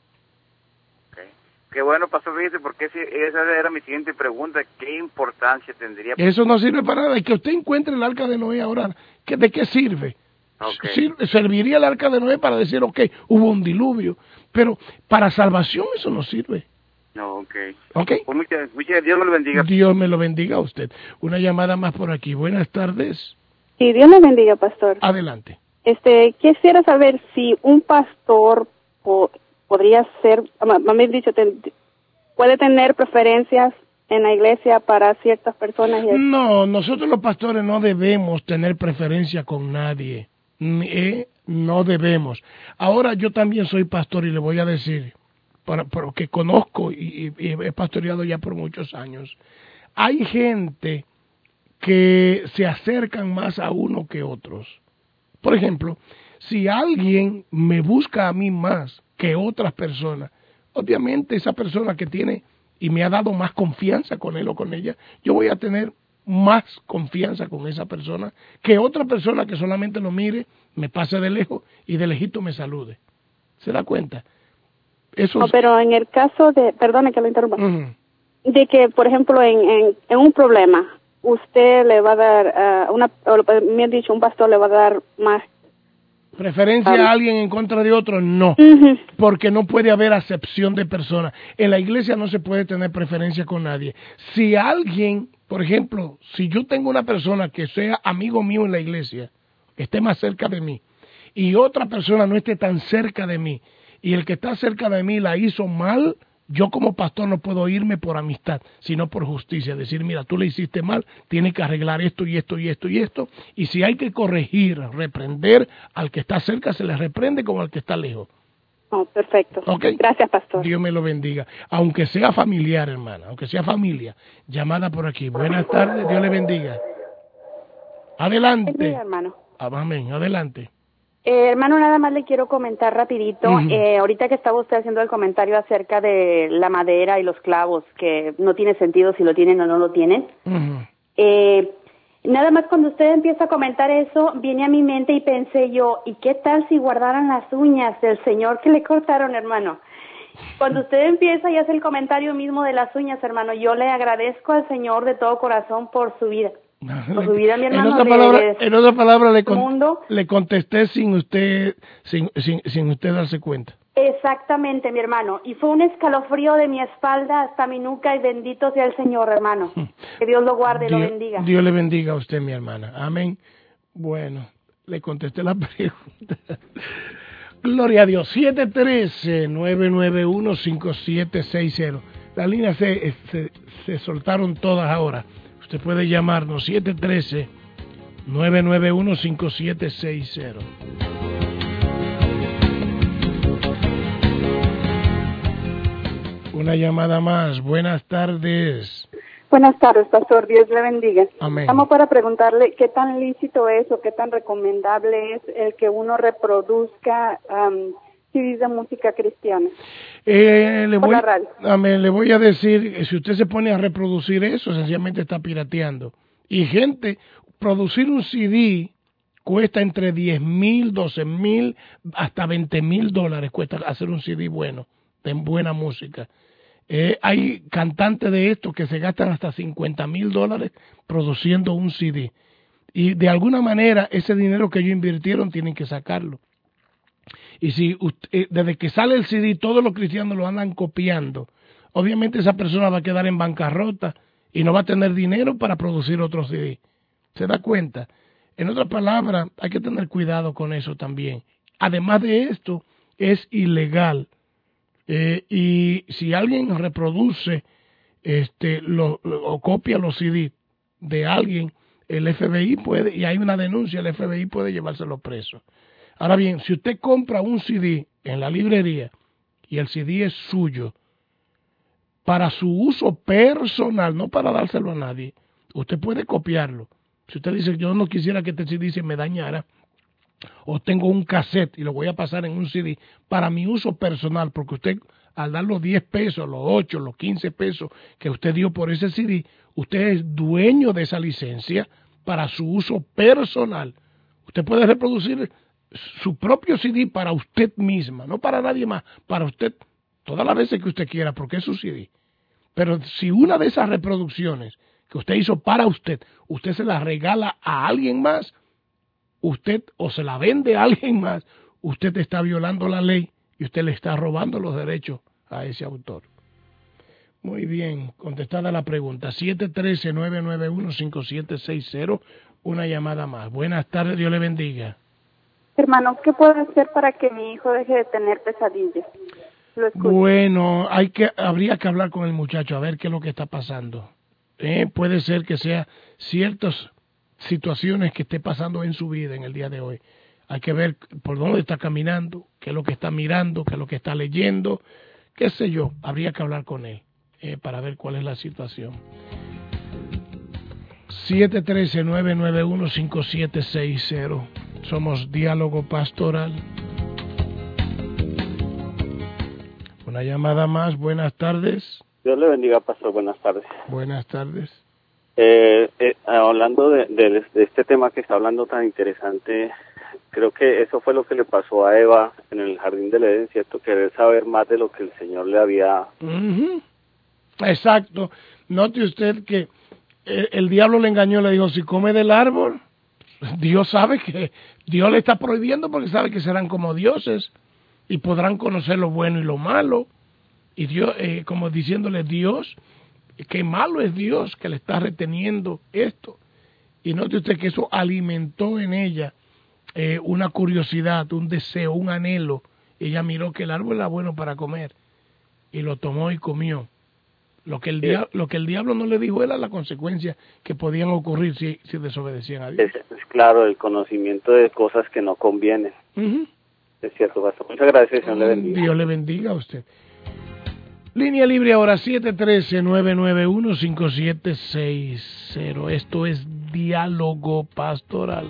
Speaker 5: Qué bueno, pastor, fíjese, porque esa era mi siguiente pregunta. ¿Qué importancia tendría?
Speaker 2: Eso no sirve para nada. Y que usted encuentre el arca de Noé ahora, ¿de qué sirve?
Speaker 5: Okay.
Speaker 2: Sir, serviría el arca de Noé para decir, ok, hubo un diluvio, pero para salvación eso no sirve.
Speaker 5: No, ok.
Speaker 2: Okay.
Speaker 5: Pues muchas, muchas, Dios me lo bendiga.
Speaker 2: Dios me lo bendiga a usted. Una llamada más por aquí. Buenas tardes.
Speaker 6: Sí, Dios me bendiga, pastor.
Speaker 2: Adelante.
Speaker 6: Este, quisiera saber si un pastor po podría ser, me han dicho, ten, puede tener preferencias en la iglesia para ciertas personas. Y
Speaker 2: no, nosotros los pastores no debemos tener preferencia con nadie. Eh, no debemos. Ahora yo también soy pastor y le voy a decir, para, porque conozco y, y, y he pastoreado ya por muchos años, hay gente que se acercan más a uno que otros. Por ejemplo, si alguien me busca a mí más que otras personas, obviamente esa persona que tiene y me ha dado más confianza con él o con ella, yo voy a tener más confianza con esa persona que otra persona que solamente lo mire, me pase de lejos y de lejito me salude. ¿Se da cuenta? Eso
Speaker 6: no,
Speaker 2: es...
Speaker 6: pero en el caso de, perdone que lo interrumpa,
Speaker 2: Uh-huh.
Speaker 6: de que, por ejemplo, en, en, en un problema, usted le va a dar, uh, una, o me han dicho, un pastor le va a dar más
Speaker 2: ¿Preferencia a alguien en contra de otro? No,
Speaker 6: uh-huh.
Speaker 2: porque no puede haber acepción de personas. En la iglesia no se puede tener preferencia con nadie. Si alguien, por ejemplo, si yo tengo una persona que sea amigo mío en la iglesia, que esté más cerca de mí, y otra persona no esté tan cerca de mí, y el que está cerca de mí la hizo mal, yo como pastor no puedo irme por amistad, sino por justicia. Decir, mira, tú le hiciste mal, tienes que arreglar esto y esto y esto y esto. Y si hay que corregir, reprender, al que está cerca se le reprende como al que está lejos.
Speaker 6: Oh, perfecto.
Speaker 2: ¿Okay?
Speaker 6: Gracias, pastor.
Speaker 2: Dios me lo bendiga. Aunque sea familiar, hermana, aunque sea familia. Llamada por aquí. Buenas tardes, Dios le bendiga. Adelante.
Speaker 6: Bendiga, hermano.
Speaker 2: Amén, adelante.
Speaker 6: Eh, hermano, nada más le quiero comentar rapidito,
Speaker 2: Uh-huh.
Speaker 6: eh, ahorita que estaba usted haciendo el comentario acerca de la madera y los clavos, que no tiene sentido si lo tienen o no lo tienen.
Speaker 2: Uh-huh.
Speaker 6: Eh, nada más cuando usted empieza a comentar eso, viene a mi mente y pensé yo, ¿y qué tal si guardaran las uñas del señor que le cortaron, hermano? Cuando usted empieza y hace el comentario mismo de las uñas, hermano, yo le agradezco al Señor de todo corazón por su vida. Por su vida, mi hermano,
Speaker 2: en otra
Speaker 6: de,
Speaker 2: palabra,
Speaker 6: de
Speaker 2: en otra palabra le, con,
Speaker 6: mundo.
Speaker 2: le contesté sin usted sin, sin, sin usted darse cuenta.
Speaker 6: Exactamente, mi hermano. Y fue un escalofrío de mi espalda hasta mi nuca y bendito sea el Señor, hermano. Que Dios lo guarde y
Speaker 2: Dios,
Speaker 6: lo bendiga.
Speaker 2: Dios le bendiga a usted, mi hermana. Amén. Bueno, le contesté la pregunta. Gloria a Dios. siete uno tres, nueve nueve uno, cinco siete seis cero. Las líneas se, se, se soltaron todas ahora. Usted puede llamarnos siete uno tres, nueve nueve uno, cinco siete seis cero. Una llamada más. Buenas tardes.
Speaker 7: Buenas tardes, pastor. Dios le bendiga.
Speaker 2: Amén.
Speaker 7: Estamos para preguntarle qué tan lícito es o qué tan recomendable es el que uno reproduzca um, C Ds de música cristiana.
Speaker 2: Eh, le,
Speaker 7: por
Speaker 2: voy,
Speaker 7: la radio.
Speaker 2: amén, le voy a decir, si usted se pone a reproducir eso, sencillamente está pirateando. Y gente, producir un C D cuesta entre diez mil, doce mil, hasta veinte mil dólares cuesta hacer un C D bueno, de buena música. Eh, hay cantantes de estos que se gastan hasta cincuenta mil dólares produciendo un C D. Y de alguna manera ese dinero que ellos invirtieron tienen que sacarlo. Y si usted, eh, desde que sale el C D todos los cristianos lo andan copiando, obviamente esa persona va a quedar en bancarrota y no va a tener dinero para producir otro C D. ¿Se da cuenta? En otras palabras, hay que tener cuidado con eso también. Además de esto, es ilegal. Eh, y si alguien reproduce este lo, lo, o copia los C D de alguien, el F B I puede, y hay una denuncia, el F B I puede llevárselo preso. Ahora bien, si usted compra un C D en la librería y el C D es suyo, para su uso personal, no para dárselo a nadie, usted puede copiarlo. Si usted dice, yo no quisiera que este C D se me dañara, o tengo un cassette y lo voy a pasar en un C D para mi uso personal, porque usted al dar los diez pesos, los ocho, los quince pesos que usted dio por ese C D, usted es dueño de esa licencia para su uso personal. Usted puede reproducir su propio C D para usted misma, no para nadie más, para usted todas las veces que usted quiera, porque es su C D. Pero si una de esas reproducciones que usted hizo para usted, usted se la regala a alguien más, usted o se la vende a alguien más, usted está violando la ley y usted le está robando los derechos a ese autor. Muy bien, contestada la pregunta. siete uno tres, nueve nueve uno, cinco siete seis cero, una llamada más. Buenas tardes, Dios le bendiga.
Speaker 7: Hermano, ¿qué puedo hacer para que mi hijo deje de tener pesadillas? Lo escucho.
Speaker 2: Bueno, hay que, habría que hablar con el muchacho a ver qué es lo que está pasando. Eh, puede ser que sea ciertas situaciones que esté pasando en su vida en el día de hoy. Hay que ver por dónde está caminando, qué es lo que está mirando, qué es lo que está leyendo, qué sé yo. Habría que hablar con él eh, para ver cuál es la situación. siete uno tres, nueve nueve uno, cinco siete seis cero. Somos Diálogo Pastoral. Una llamada más. Buenas tardes.
Speaker 8: Dios le bendiga, pastor. Buenas tardes.
Speaker 2: Buenas tardes.
Speaker 8: Eh, eh, hablando de, de, de este tema que está hablando tan interesante, creo que eso fue lo que le pasó a Eva en el jardín del Edén, ¿cierto? Querer saber más de lo que el Señor le había...
Speaker 2: Uh-huh. Exacto. Note usted que el, el diablo le engañó, le dijo, si come del árbol, Dios sabe que Dios le está prohibiendo porque sabe que serán como dioses y podrán conocer lo bueno y lo malo. Y Dios, eh, como diciéndole, Dios, qué malo es Dios que le está reteniendo esto. Y note usted que eso alimentó en ella eh, una curiosidad, un deseo, un anhelo. Ella miró que el árbol era bueno para comer y lo tomó y comió. Lo que el, dia- lo que el diablo no le dijo era la consecuencia que podían ocurrir si, si desobedecían a Dios.
Speaker 8: Es, es claro, el conocimiento de cosas que no convienen.
Speaker 2: Uh-huh.
Speaker 8: Es cierto, pastor. Muchas gracias, Dios le bendiga.
Speaker 2: Dios le bendiga a usted. Línea libre ahora, siete uno tres, nueve nueve uno, cinco siete seis cero. Esto es Diálogo Pastoral.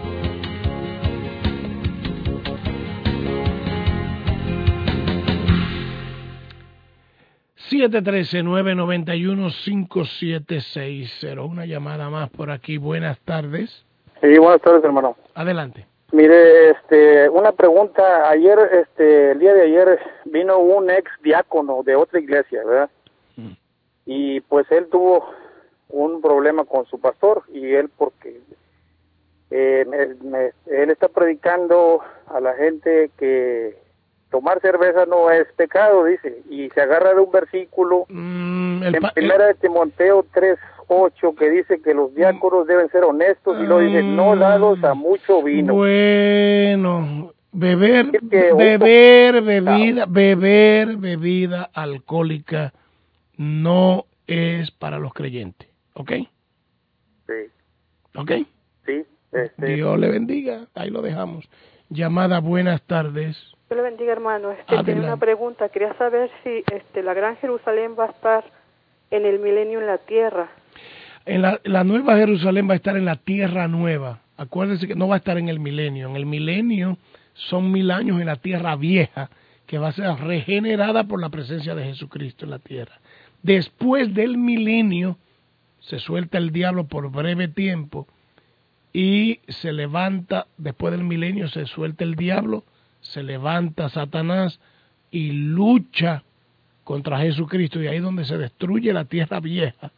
Speaker 2: siete uno tres, nueve nueve uno, cinco siete seis cero. Una llamada más por aquí. Buenas tardes.
Speaker 9: Sí, buenas tardes, hermano.
Speaker 2: Adelante.
Speaker 9: Mire, este, una pregunta. Ayer, este, el día de ayer vino un ex diácono de otra iglesia, ¿verdad? Mm. Y pues él tuvo un problema con su pastor y él porque eh, me, me, él está predicando a la gente que tomar cerveza no es pecado, dice, y se agarra de un versículo
Speaker 2: mm, el
Speaker 9: en
Speaker 2: pa-
Speaker 9: primera
Speaker 2: el...
Speaker 9: de Timoteo tres ocho que dice que los diáconos deben ser honestos y lo dice, no dados a mucho vino.
Speaker 2: Bueno, beber,
Speaker 9: que
Speaker 2: beber, bebida, beber, bebida alcohólica no es para los creyentes, ¿ok?
Speaker 9: Sí.
Speaker 2: ¿Ok?
Speaker 9: Sí. Este...
Speaker 2: Dios le bendiga, ahí lo dejamos. Llamada, buenas tardes.
Speaker 10: Dios le bendiga, hermano. Este, tenía una pregunta, quería saber si este, la Gran Jerusalén va a estar en el milenio en la tierra.
Speaker 2: En la, la Nueva Jerusalén va a estar en la tierra nueva. Acuérdense que no va a estar en el milenio. En el milenio son mil años en la tierra vieja, que va a ser regenerada por la presencia de Jesucristo en la tierra. Después del milenio se suelta el diablo por breve tiempo y se levanta, después del milenio se suelta el diablo, se levanta Satanás y lucha contra Jesucristo, y ahí es donde se destruye la tierra vieja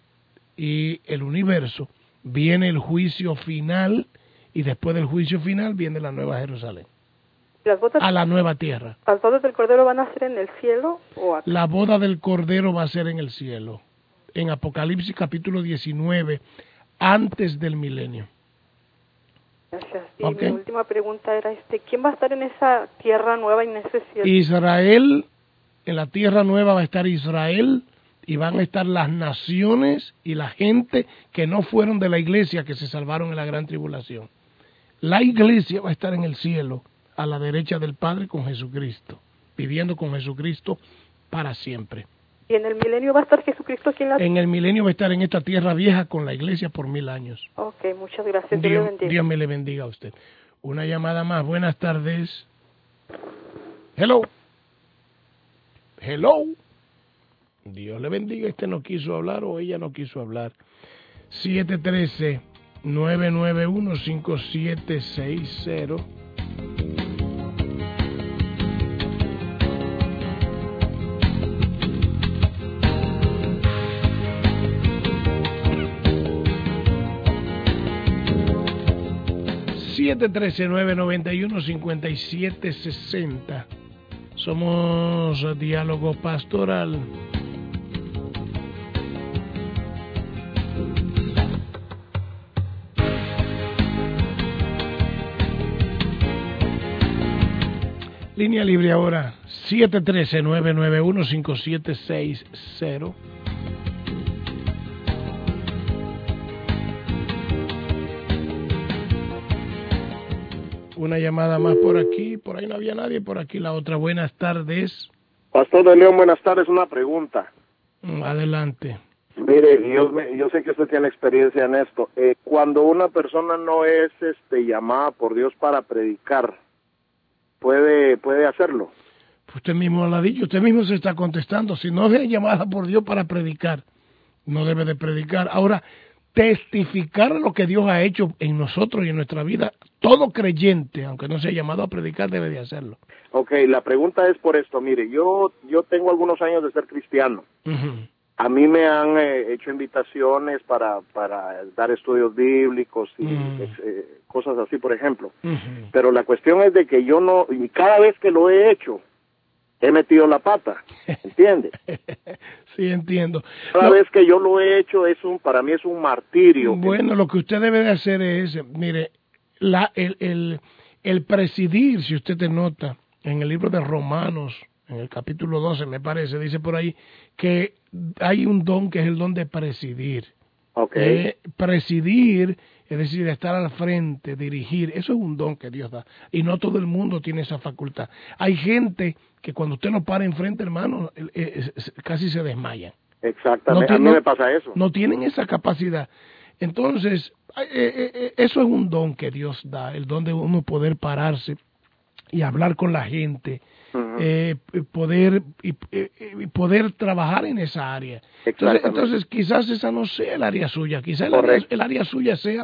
Speaker 2: y el universo. Viene el juicio final, y después del juicio final viene la Nueva Jerusalén,
Speaker 10: ¿Las bodas,
Speaker 2: a la nueva tierra.
Speaker 10: ¿Las bodas del Cordero van a ser en el cielo o acá?
Speaker 2: La boda del Cordero va a ser en el cielo, en Apocalipsis capítulo diecinueve, antes del milenio.
Speaker 10: Gracias. Y
Speaker 2: Okay.
Speaker 10: mi última pregunta era, este, ¿quién va a estar en esa tierra nueva y en ese cielo?
Speaker 2: Israel, en la tierra nueva va a estar Israel, y van a estar las naciones y la gente que no fueron de la iglesia, que se salvaron en la gran tribulación. La iglesia va a estar en el cielo, a la derecha del Padre con Jesucristo, viviendo con Jesucristo para siempre.
Speaker 10: ¿Y en el milenio va a estar Jesucristo aquí en la tierra?
Speaker 2: En el milenio va a estar en esta tierra vieja con la iglesia por mil años.
Speaker 10: Ok, muchas gracias. Dios,
Speaker 2: Dios,
Speaker 10: le bendiga.
Speaker 2: Dios me le bendiga a usted. Una llamada más. Buenas tardes. Hello. Hello. Dios le bendiga. Este no quiso hablar o ella no quiso hablar. siete uno tres, nueve nueve uno, cinco siete seis cero. siete uno tres, nueve nueve uno, cinco siete seis cero. Somos Diálogo Pastoral. Línea libre ahora, siete uno tres, nueve nueve uno, cinco siete seis cero. Una llamada más por aquí, por ahí no había nadie, por aquí la otra. Buenas tardes.
Speaker 11: Pastor de León, buenas tardes, una pregunta.
Speaker 2: Adelante.
Speaker 11: Mire, yo, yo sé que usted tiene experiencia en esto. Eh, cuando una persona no es este, llamada por Dios para predicar, ¿puede, puede hacerlo?
Speaker 2: Usted mismo lo ha dicho, usted mismo se está contestando. Si no es llamada por Dios para predicar, no debe de predicar. Ahora, testificar lo que Dios ha hecho en nosotros y en nuestra vida, todo creyente, aunque no sea llamado a predicar, debe de hacerlo.
Speaker 11: Ok, la pregunta es por esto. Mire, yo, yo tengo algunos años de ser cristiano.
Speaker 2: Uh-huh.
Speaker 11: A mí me han eh, hecho invitaciones para, para dar estudios bíblicos y uh-huh. eh, cosas así, por ejemplo.
Speaker 2: Uh-huh.
Speaker 11: Pero la cuestión es de que yo no, y cada vez que lo he hecho, he metido la pata, ¿entiende?
Speaker 2: Sí, entiendo.
Speaker 11: Cada
Speaker 2: no,
Speaker 11: vez que yo lo he hecho, es un, para mí es un martirio.
Speaker 2: Bueno, lo que usted debe de hacer es, mire, la, el, el, el presidir, si usted te nota, en el libro de Romanos, en el capítulo doce, me parece, dice por ahí, que hay un don que es el don de presidir.
Speaker 11: Okay.
Speaker 2: Eh, presidir, es decir, estar al frente, dirigir, eso es un don que Dios da. Y no todo el mundo tiene esa facultad. Hay gente que cuando usted lo para enfrente, hermano, eh, eh, casi se desmayan.
Speaker 11: Exactamente,
Speaker 2: no,
Speaker 11: a mí
Speaker 2: no,
Speaker 11: me pasa eso.
Speaker 2: No tienen esa capacidad. Entonces, eh, eh, eso es un don que Dios da, el don de uno poder pararse y hablar con la gente. Uh-huh. eh, poder y, y poder trabajar en esa área. Entonces, entonces quizás esa no sea el área suya, quizás el área, el área suya sea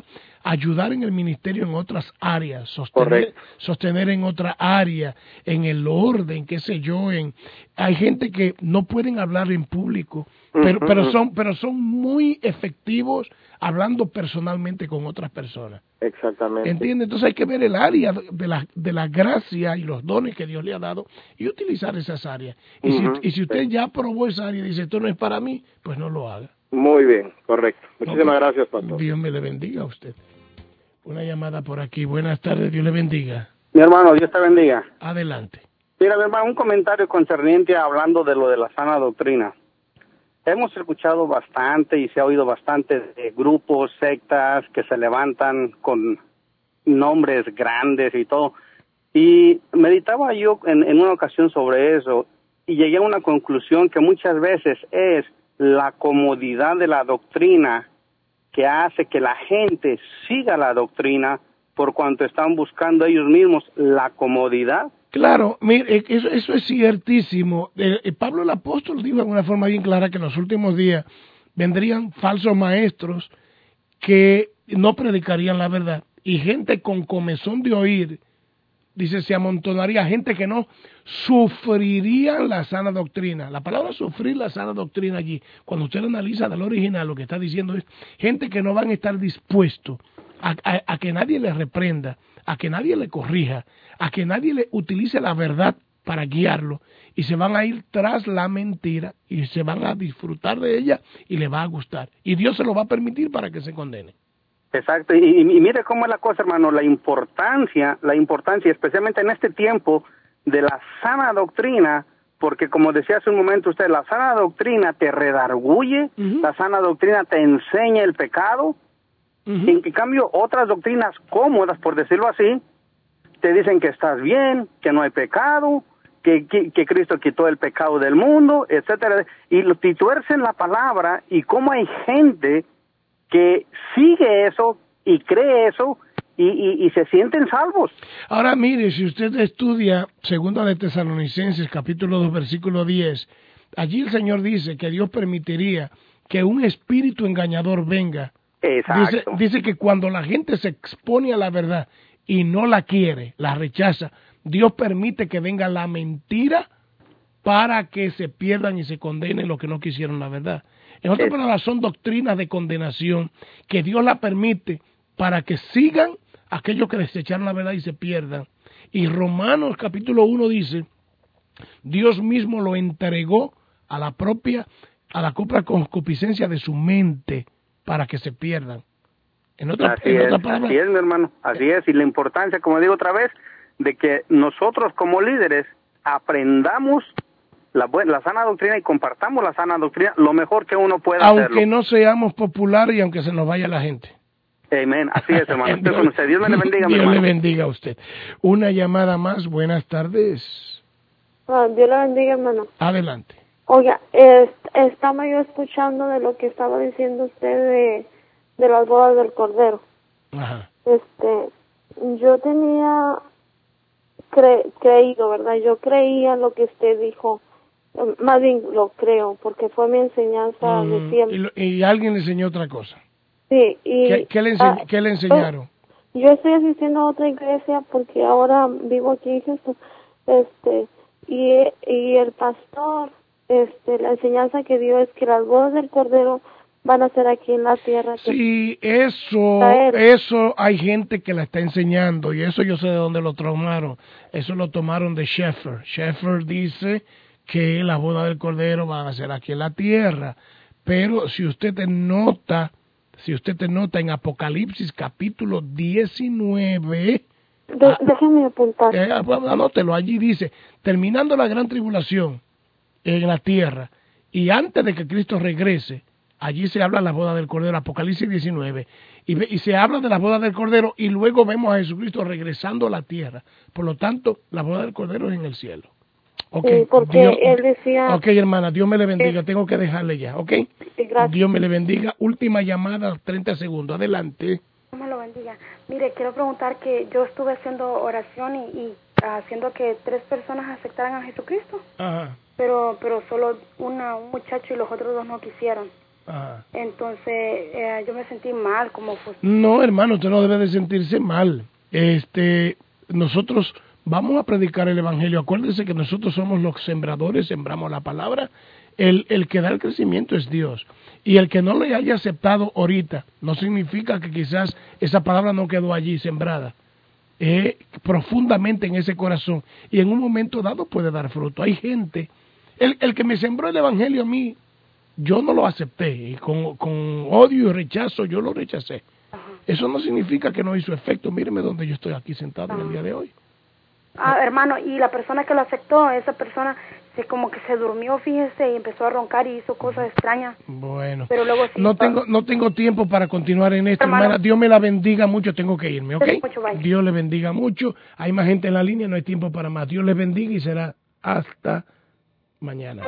Speaker 2: ayudar en el ministerio en otras áreas, sostener, sostener en otra área, en el orden, qué sé yo, en hay gente que no pueden hablar en público, pero, uh-huh. pero son, pero son muy efectivos hablando personalmente con otras personas.
Speaker 11: Exactamente.
Speaker 2: ¿Entiende? Entonces hay que ver el área de la, de la gracia y los dones que Dios le ha dado y utilizar esas áreas. Y, uh-huh. si, y si usted ya probó esa área y dice, esto no es para mí, pues no lo haga.
Speaker 11: Muy bien, correcto. Muchísimas okay. gracias, pastor.
Speaker 2: Dios me le bendiga a usted. Una llamada por aquí. Buenas tardes, Dios le bendiga.
Speaker 12: Mi hermano, Dios te bendiga.
Speaker 2: Adelante.
Speaker 12: Mira, mi hermano, un comentario concerniente hablando de lo de la sana doctrina. Hemos escuchado bastante y se ha oído bastante de grupos, sectas que se levantan con nombres grandes y todo. Y meditaba yo en, en una ocasión sobre eso y llegué a una conclusión que muchas veces es la comodidad de la doctrina que hace que la gente siga la doctrina por cuanto están buscando ellos mismos la comodidad.
Speaker 2: Claro, mire, eso, eso es ciertísimo. El, el Pablo el apóstol dijo de una forma bien clara que en los últimos días vendrían falsos maestros que no predicarían la verdad y gente con comezón de oír, dice, se amontonaría gente que no sufriría la sana doctrina. La palabra sufrir la sana doctrina allí, cuando usted analiza del original, lo que está diciendo es gente que no van a estar dispuestos a, a, a que nadie les reprenda, a que nadie le corrija, a que nadie le utilice la verdad para guiarlo, y se van a ir tras la mentira y se van a disfrutar de ella y le va a gustar. Y Dios se lo va a permitir para que se condene.
Speaker 12: Exacto, y, y mire cómo es la cosa, hermano, la importancia, la importancia, especialmente en este tiempo, de la sana doctrina, porque como decía hace un momento usted, la sana doctrina te redarguye, uh-huh. la sana doctrina te enseña el pecado, uh-huh. en cambio otras doctrinas cómodas, por decirlo así, te dicen que estás bien, que no hay pecado, que, que, que Cristo quitó el pecado del mundo, etcétera, y lo tuercen la palabra, y cómo hay gente que sigue eso y cree eso y, y, y se sienten salvos.
Speaker 2: Ahora mire, si usted estudia Segunda de Tesalonicenses capítulo dos versículo diez, allí el Señor dice que Dios permitiría que un espíritu engañador venga.
Speaker 12: Exacto.
Speaker 2: Dice, dice que cuando la gente se expone a la verdad y no la quiere, la rechaza, Dios permite que venga la mentira para que se pierdan y se condenen los que no quisieron la verdad. En otras palabras, son doctrinas de condenación que Dios la permite para que sigan aquellos que desecharon la verdad y se pierdan. Y Romanos capítulo uno dice, Dios mismo lo entregó a la propia, a la propia concupiscencia de su mente para que se pierdan. En otra,
Speaker 12: así,
Speaker 2: en
Speaker 12: es,
Speaker 2: otra palabra,
Speaker 12: así es, mi hermano, así es. Y la importancia, como digo otra vez, de que nosotros como líderes aprendamos La, buena, la sana doctrina y compartamos la sana doctrina lo mejor que uno pueda
Speaker 2: aunque
Speaker 12: hacerlo.
Speaker 2: no seamos populares y aunque se nos vaya la gente.
Speaker 12: Amén, así es, hermano. Estoy con usted. Dios me le bendiga, mi
Speaker 2: Dios
Speaker 12: hermano.
Speaker 2: le bendiga a usted. Una llamada más. Buenas tardes.
Speaker 13: Ah, Dios le bendiga, hermano.
Speaker 2: Adelante.
Speaker 13: Oiga, eh, estaba yo escuchando de lo que estaba diciendo usted de, de las bodas del Cordero.
Speaker 2: Ajá.
Speaker 13: Este, yo tenía cre, creído, ¿verdad? Yo creía lo que usted dijo. Más bien lo creo, porque fue mi enseñanza mm, de siempre.
Speaker 2: Y, lo, y alguien le enseñó otra cosa.
Speaker 13: Sí. Y,
Speaker 2: ¿Qué, qué, le, ense-
Speaker 13: ah,
Speaker 2: ¿qué le enseñaron?
Speaker 13: Yo estoy asistiendo a otra iglesia porque ahora vivo aquí en Houston. Este, y, y el pastor, este, la enseñanza que dio es que las bodas del Cordero van a ser aquí en la tierra.
Speaker 2: Sí, eso, eso hay gente que la está enseñando, y eso yo sé de dónde lo tomaron. Eso lo tomaron de Sheffer. Sheffer dice que la boda del Cordero van a ser aquí en la tierra, pero si usted te nota, si usted te nota en Apocalipsis capítulo diecinueve,
Speaker 13: De, ah, déjeme apuntar.
Speaker 2: Eh, anótelo, allí dice, terminando la gran tribulación en la tierra, y antes de que Cristo regrese, allí se habla de la boda del Cordero, Apocalipsis diecinueve, y, y se habla de la boda del Cordero, y luego vemos a Jesucristo regresando a la tierra. Por lo tanto, la boda del Cordero es en el cielo. Okay.
Speaker 13: Sí, porque
Speaker 2: Dios,
Speaker 13: él decía...
Speaker 2: Ok, hermana, Dios me le bendiga, sí. Tengo que dejarle ya, ¿ok?
Speaker 13: Sí, gracias.
Speaker 2: Dios me le bendiga. Última llamada, treinta segundos, adelante.
Speaker 14: Dios me lo bendiga. Mire, quiero preguntar que yo estuve haciendo oración y, y haciendo que tres personas aceptaran a Jesucristo.
Speaker 2: Ajá.
Speaker 14: Pero pero solo una, un muchacho y los otros dos no quisieron. Ajá. Entonces eh, yo me sentí mal, como pues...
Speaker 2: No, hermano, usted no debe de sentirse mal. Este, nosotros vamos a predicar el evangelio. Acuérdese que nosotros somos los sembradores, sembramos la palabra. El, el que da el crecimiento es Dios. Y el que no le haya aceptado ahorita, no significa que quizás esa palabra no quedó allí sembrada. Eh, profundamente en ese corazón. Y en un momento dado puede dar fruto. Hay gente, el, el que me sembró el evangelio a mí, yo no lo acepté. Y con, con odio y rechazo yo lo rechacé. Ajá. Eso no significa que no hizo efecto. Míreme donde yo estoy aquí sentado. Ajá. En el día de hoy.
Speaker 14: Ah, hermano, y la persona que lo aceptó, esa persona se como que se durmió, fíjese, y empezó a roncar y hizo cosas extrañas.
Speaker 2: Bueno,
Speaker 14: pero luego sí,
Speaker 2: no tengo no tengo tiempo para continuar en esto, hermana. Dios me la bendiga mucho, tengo que irme, ¿ok? Mucho, Dios le bendiga mucho. Hay más gente en la línea, no hay tiempo para más. Dios le bendiga y será hasta mañana.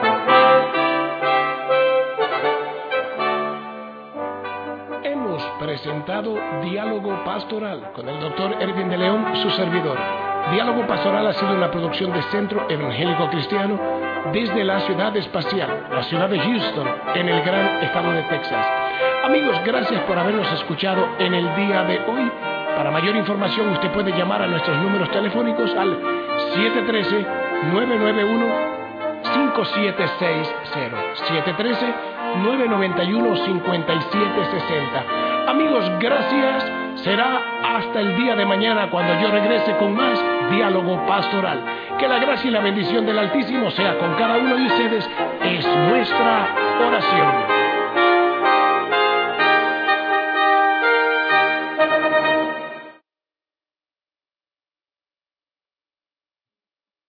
Speaker 1: Hemos presentado Diálogo Pastoral con el doctor Erwin de León, su servidor. Diálogo Pastoral ha sido una producción de Centro Evangélico Cristiano desde la ciudad espacial, la ciudad de Houston, en el gran estado de Texas. Amigos, gracias por habernos escuchado en el día de hoy. Para mayor información usted puede llamar a nuestros números telefónicos al siete uno tres, nueve nueve uno, cinco siete seis cero, siete uno tres, nueve nueve uno, cinco siete seis cero. Amigos, gracias. Será hasta el día de mañana cuando yo regrese con más Diálogo Pastoral. Que la gracia y la bendición del Altísimo sea con cada uno de ustedes. Es nuestra oración.